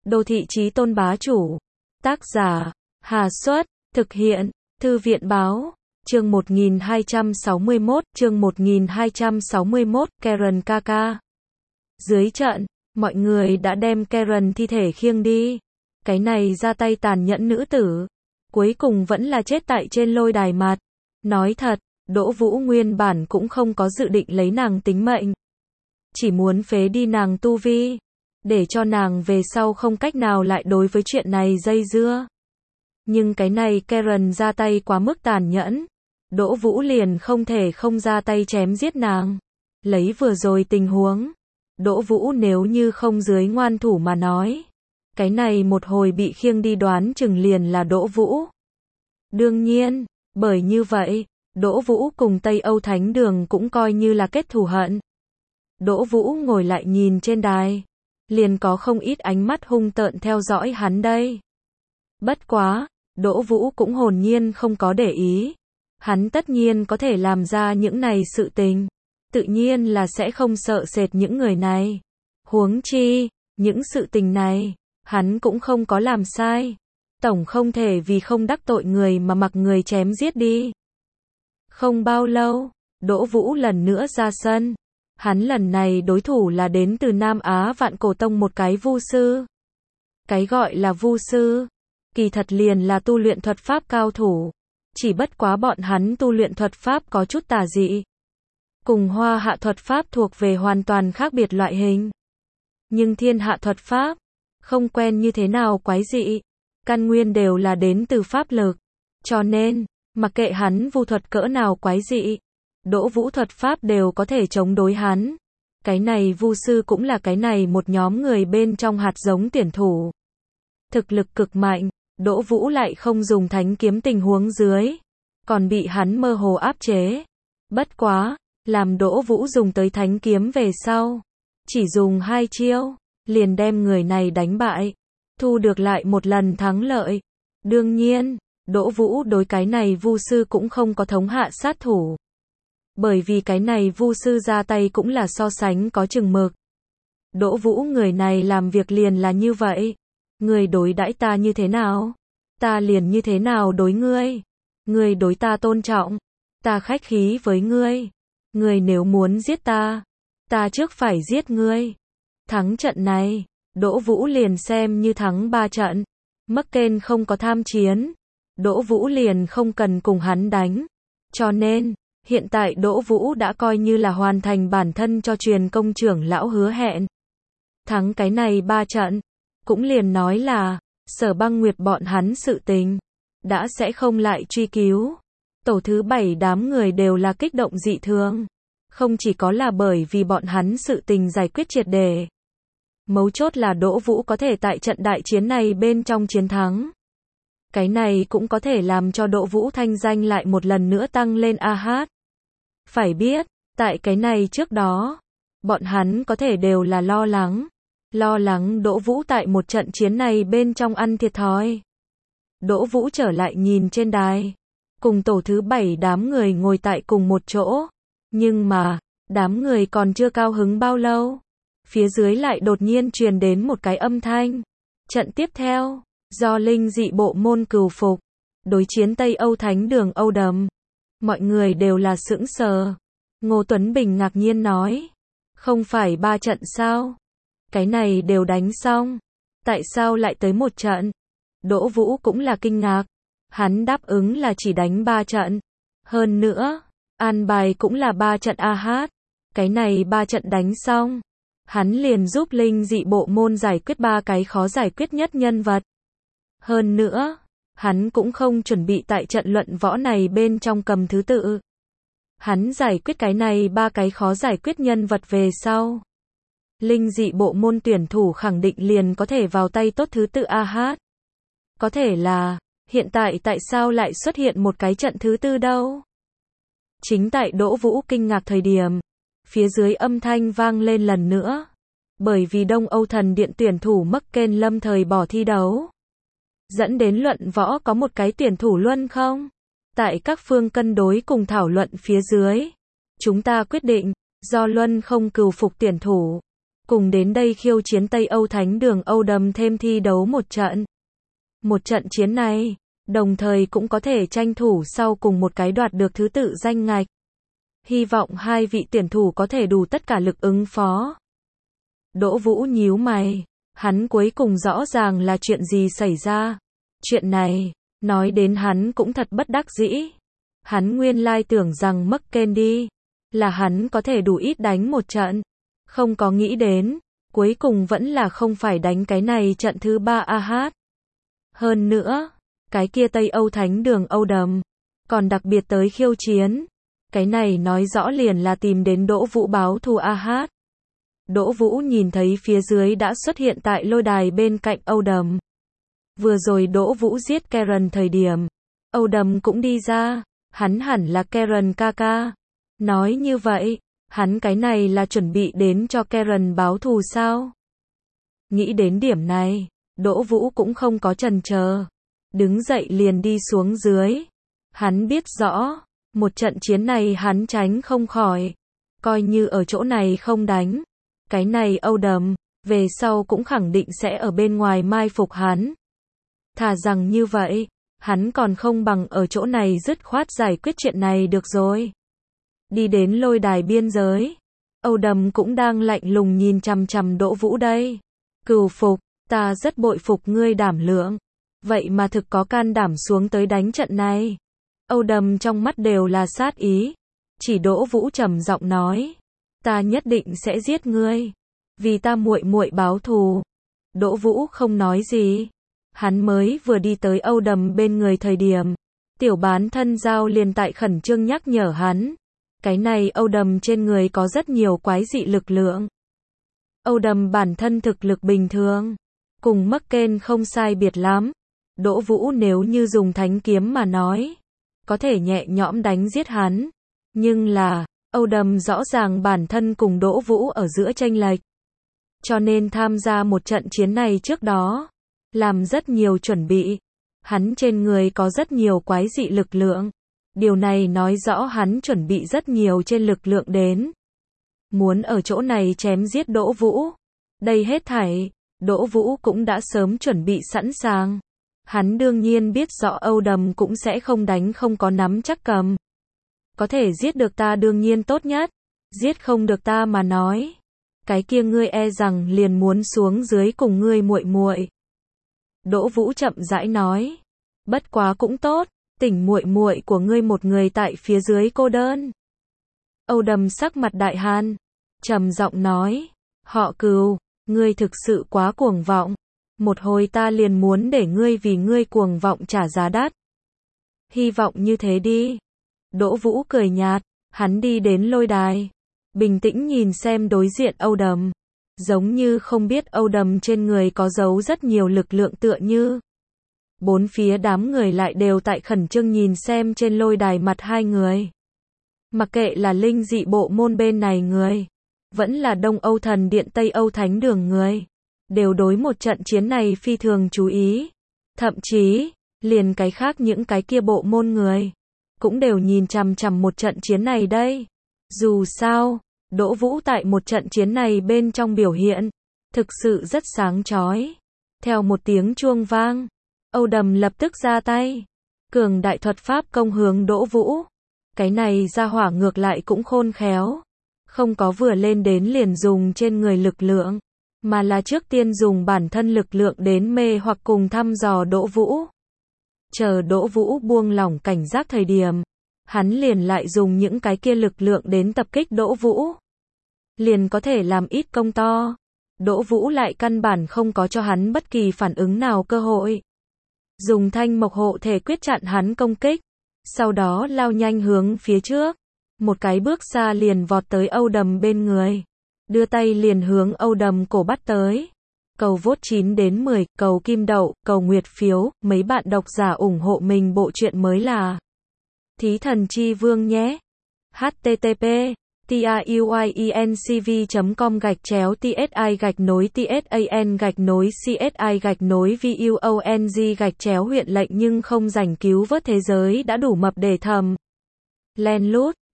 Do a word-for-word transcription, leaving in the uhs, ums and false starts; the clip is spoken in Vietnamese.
Đô thị chí tôn bá chủ. Tác giả, Hà Xuất, thực hiện, Thư viện Báo. Chương một nghìn hai trăm sáu mươi mốt, chương một nghìn hai trăm sáu mươi mốt, Karen Kaka. Dưới trận, mọi người đã đem Karen thi thể khiêng đi. Cái này ra tay tàn nhẫn nữ tử, cuối cùng vẫn là chết tại trên lôi đài mặt. Nói thật, Đỗ Vũ nguyên bản cũng không có dự định lấy nàng tính mệnh. Chỉ muốn phế đi nàng tu vi, để cho nàng về sau không cách nào lại đối với chuyện này dây dưa. Nhưng cái này Karen ra tay quá mức tàn nhẫn. Đỗ Vũ liền không thể không ra tay chém giết nàng. Lấy vừa rồi tình huống, Đỗ Vũ nếu như không dưới ngoan thủ mà nói, cái này một hồi bị khiêng đi đoán chừng liền là Đỗ Vũ. Đương nhiên, bởi như vậy, Đỗ Vũ cùng Tây Âu Thánh Đường cũng coi như là kết thù hận. Đỗ Vũ ngồi lại nhìn trên đài, liền có không ít ánh mắt hung tợn theo dõi hắn đây. Bất quá, Đỗ Vũ cũng hồn nhiên không có để ý. Hắn tất nhiên có thể làm ra những này sự tình, tự nhiên là sẽ không sợ sệt những người này. Huống chi, những sự tình này, hắn cũng không có làm sai. Tổng không thể vì không đắc tội người mà mặc người chém giết đi. Không bao lâu, Đỗ Vũ lần nữa ra sân. Hắn lần này đối thủ là đến từ Nam Á Vạn Cổ Tông một cái vu sư. Cái gọi là vu sư, kỳ thật liền là tu luyện thuật pháp cao thủ. Chỉ bất quá bọn hắn tu luyện thuật pháp có chút tà dị. Cùng Hoa Hạ thuật pháp thuộc về hoàn toàn khác biệt loại hình. Nhưng Thiên Hạ thuật pháp, không quen như thế nào quái dị. Căn nguyên đều là đến từ pháp lực. Cho nên, mặc kệ hắn vu thuật cỡ nào quái dị, Đỗ Vũ thuật pháp đều có thể chống đối hắn. Cái này vu sư cũng là cái này một nhóm người bên trong hạt giống tuyển thủ. Thực lực cực mạnh, Đỗ Vũ lại không dùng thánh kiếm tình huống dưới, còn bị hắn mơ hồ áp chế. Bất quá, làm Đỗ Vũ dùng tới thánh kiếm về sau, chỉ dùng hai chiêu, liền đem người này đánh bại, thu được lại một lần thắng lợi. Đương nhiên, Đỗ Vũ đối cái này vu sư cũng không có thống hạ sát thủ. Bởi vì cái này vu sư ra tay cũng là so sánh có chừng mực. Đỗ Vũ người này làm việc liền là như vậy. Người đối đãi ta như thế nào, ta liền như thế nào đối ngươi. Ngươi đối ta tôn trọng, ta khách khí với ngươi. Ngươi nếu muốn giết ta, ta trước phải giết ngươi. Thắng trận này, Đỗ Vũ liền xem như thắng ba trận. McCain không có tham chiến, Đỗ Vũ liền không cần cùng hắn đánh. Cho nên, hiện tại Đỗ Vũ đã coi như là hoàn thành bản thân cho truyền công trưởng lão hứa hẹn. Thắng cái này ba trận, cũng liền nói là, Sở Băng Nguyệt bọn hắn sự tình, đã sẽ không lại truy cứu. Tổ thứ bảy đám người đều là kích động dị thường. Không chỉ có là bởi vì bọn hắn sự tình giải quyết triệt để. Mấu chốt là Đỗ Vũ có thể tại trận đại chiến này bên trong chiến thắng. Cái này cũng có thể làm cho Đỗ Vũ thanh danh lại một lần nữa tăng lên a hát. Phải biết, tại cái này trước đó, bọn hắn có thể đều là lo lắng. Lo lắng Đỗ Vũ tại một trận chiến này bên trong ăn thiệt thòi. Đỗ Vũ trở lại nhìn trên đài, cùng tổ thứ bảy đám người ngồi tại cùng một chỗ. Nhưng mà, đám người còn chưa cao hứng bao lâu, phía dưới lại đột nhiên truyền đến một cái âm thanh. Trận tiếp theo, do linh dị bộ môn cừu phục, đối chiến Tây Âu Thánh Đường Âu Đầm. Mọi người đều là sững sờ. Ngô Tuấn Bình ngạc nhiên nói, không phải ba trận sao? Cái này đều đánh xong, tại sao lại tới một trận? Đỗ Vũ cũng là kinh ngạc. Hắn đáp ứng là chỉ đánh ba trận. Hơn nữa, an bài cũng là ba trận a hát. Cái này ba trận đánh xong, hắn liền giúp linh dị bộ môn giải quyết ba cái khó giải quyết nhất nhân vật. Hơn nữa, hắn cũng không chuẩn bị tại trận luận võ này bên trong cầm thứ tự. Hắn giải quyết cái này ba cái khó giải quyết nhân vật về sau, linh dị bộ môn tuyển thủ khẳng định liền có thể vào tay tốt thứ tự a hát. Có thể là, hiện tại tại sao lại xuất hiện một cái trận thứ tư đâu? Chính tại Đỗ Vũ kinh ngạc thời điểm, phía dưới âm thanh vang lên lần nữa. Bởi vì Đông Âu Thần Điện tuyển thủ McCain lâm thời bỏ thi đấu, dẫn đến luận võ có một cái tuyển thủ luân không. Tại các phương cân đối cùng thảo luận phía dưới, chúng ta quyết định, do luân không cừu phục tuyển thủ, cùng đến đây khiêu chiến Tây Âu Thánh Đường Âu Đầm thêm thi đấu một trận. Một trận chiến này, đồng thời cũng có thể tranh thủ sau cùng một cái đoạt được thứ tự danh ngạch. Hy vọng hai vị tuyển thủ có thể đủ tất cả lực ứng phó. Đỗ Vũ nhíu mày, hắn cuối cùng rõ ràng là chuyện gì xảy ra. Chuyện này, nói đến hắn cũng thật bất đắc dĩ. Hắn nguyên lai tưởng rằng McKendy là hắn có thể đủ ít đánh một trận. Không có nghĩ đến, cuối cùng vẫn là không phải đánh cái này trận thứ ba a hát. Hơn nữa, cái kia Tây Âu Thánh Đường Âu Đầm, còn đặc biệt tới khiêu chiến. Cái này nói rõ liền là tìm đến Đỗ Vũ báo thù a hát. Đỗ Vũ nhìn thấy phía dưới đã xuất hiện tại lôi đài bên cạnh Âu Đầm. Vừa rồi Đỗ Vũ giết Karen thời điểm, Âu Đầm cũng đi ra, hắn hẳn là Karen ca ca. Nói như vậy, hắn cái này là chuẩn bị đến cho Karen báo thù sao? Nghĩ đến điểm này, Đỗ Vũ cũng không có chần chờ, đứng dậy liền đi xuống dưới. Hắn biết rõ, một trận chiến này hắn tránh không khỏi, coi như ở chỗ này không đánh. Cái này Âu Đầm, về sau cũng khẳng định sẽ ở bên ngoài mai phục hắn. Thà rằng như vậy, hắn còn không bằng ở chỗ này dứt khoát giải quyết chuyện này được rồi. Đi đến lôi đài biên giới, Âu Đầm cũng đang lạnh lùng nhìn chằm chằm Đỗ Vũ đây. Cừu phục, ta rất bội phục ngươi đảm lượng. Vậy mà thực có can đảm xuống tới đánh trận này. Âu Đầm trong mắt đều là sát ý. Chỉ Đỗ Vũ trầm giọng nói, ta nhất định sẽ giết ngươi, vì ta muội muội báo thù. Đỗ Vũ không nói gì. Hắn mới vừa đi tới Âu Đầm bên người thời điểm, tiểu bán thân giao liền tại khẩn trương nhắc nhở hắn. Cái này Âu Đầm trên người có rất nhiều quái dị lực lượng. Âu Đầm bản thân thực lực bình thường, cùng McKen không sai biệt lắm. Đỗ Vũ nếu như dùng thánh kiếm mà nói, có thể nhẹ nhõm đánh giết hắn. Nhưng là, Âu Đầm rõ ràng bản thân cùng Đỗ Vũ ở giữa chênh lệch. Cho nên tham gia một trận chiến này trước đó, làm rất nhiều chuẩn bị. Hắn trên người có rất nhiều quái dị lực lượng. Điều này nói rõ hắn chuẩn bị rất nhiều trên lực lượng đến. Muốn ở chỗ này chém giết Đỗ Vũ. Đây hết thảy, Đỗ Vũ cũng đã sớm chuẩn bị sẵn sàng. Hắn đương nhiên biết rõ Âu Đầm cũng sẽ không đánh không có nắm chắc cầm. Có thể giết được ta đương nhiên tốt nhất. Giết không được ta mà nói, cái kia ngươi e rằng liền muốn xuống dưới cùng ngươi muội muội. Đỗ Vũ chậm rãi nói, bất quá cũng tốt, tỉnh muội muội của ngươi một người tại phía dưới cô đơn. Âu Đầm sắc mặt đại hàn, trầm giọng nói, họ Cừu, ngươi thực sự quá cuồng vọng, một hồi ta liền muốn để ngươi vì ngươi cuồng vọng trả giá đắt. Hy vọng như thế đi. Đỗ Vũ cười nhạt, hắn đi đến lôi đài, bình tĩnh nhìn xem đối diện Âu Đầm, giống như không biết Âu Đầm trên người có giấu rất nhiều lực lượng tựa như. Bốn phía đám người lại đều tại khẩn trương nhìn xem trên lôi đài mặt hai người. Mặc kệ là linh dị bộ môn bên này người, vẫn là Đông Âu Thần Điện Tây Âu Thánh Đường người, đều đối một trận chiến này phi thường chú ý. Thậm chí, liền cái khác những cái kia bộ môn người, cũng đều nhìn chằm chằm một trận chiến này đây. Dù sao, Đỗ Vũ tại một trận chiến này bên trong biểu hiện, thực sự rất sáng chói. Theo một tiếng chuông vang, Âu Đầm lập tức ra tay, cường đại thuật pháp công hướng Đỗ Vũ. Cái này ra hỏa ngược lại cũng khôn khéo, không có vừa lên đến liền dùng trên người lực lượng, mà là trước tiên dùng bản thân lực lượng đến mê hoặc cùng thăm dò Đỗ Vũ. Chờ Đỗ Vũ buông lỏng cảnh giác thời điểm, hắn liền lại dùng những cái kia lực lượng đến tập kích Đỗ Vũ. Liền có thể làm ít công to. Đỗ Vũ lại căn bản không có cho hắn bất kỳ phản ứng nào cơ hội. Dùng thanh mộc hộ thể quyết chặn hắn công kích. Sau đó lao nhanh hướng phía trước. Một cái bước xa liền vọt tới Âu Đầm bên người. Đưa tay liền hướng Âu Đầm cổ bắt tới. Cầu vote chín đến mười, cầu kim đậu, cầu nguyệt phiếu, mấy bạn độc giả ủng hộ mình bộ truyện mới là Thí Thần Chi Vương nhé. http tuyencv chấm com gạch chéo tsi gạch nối tsan gạch nối csi gạch nối vung gạch chéo huyện lệnh nhưng không giành cứu vớt thế giới đã đủ mập để thầm. Len lút.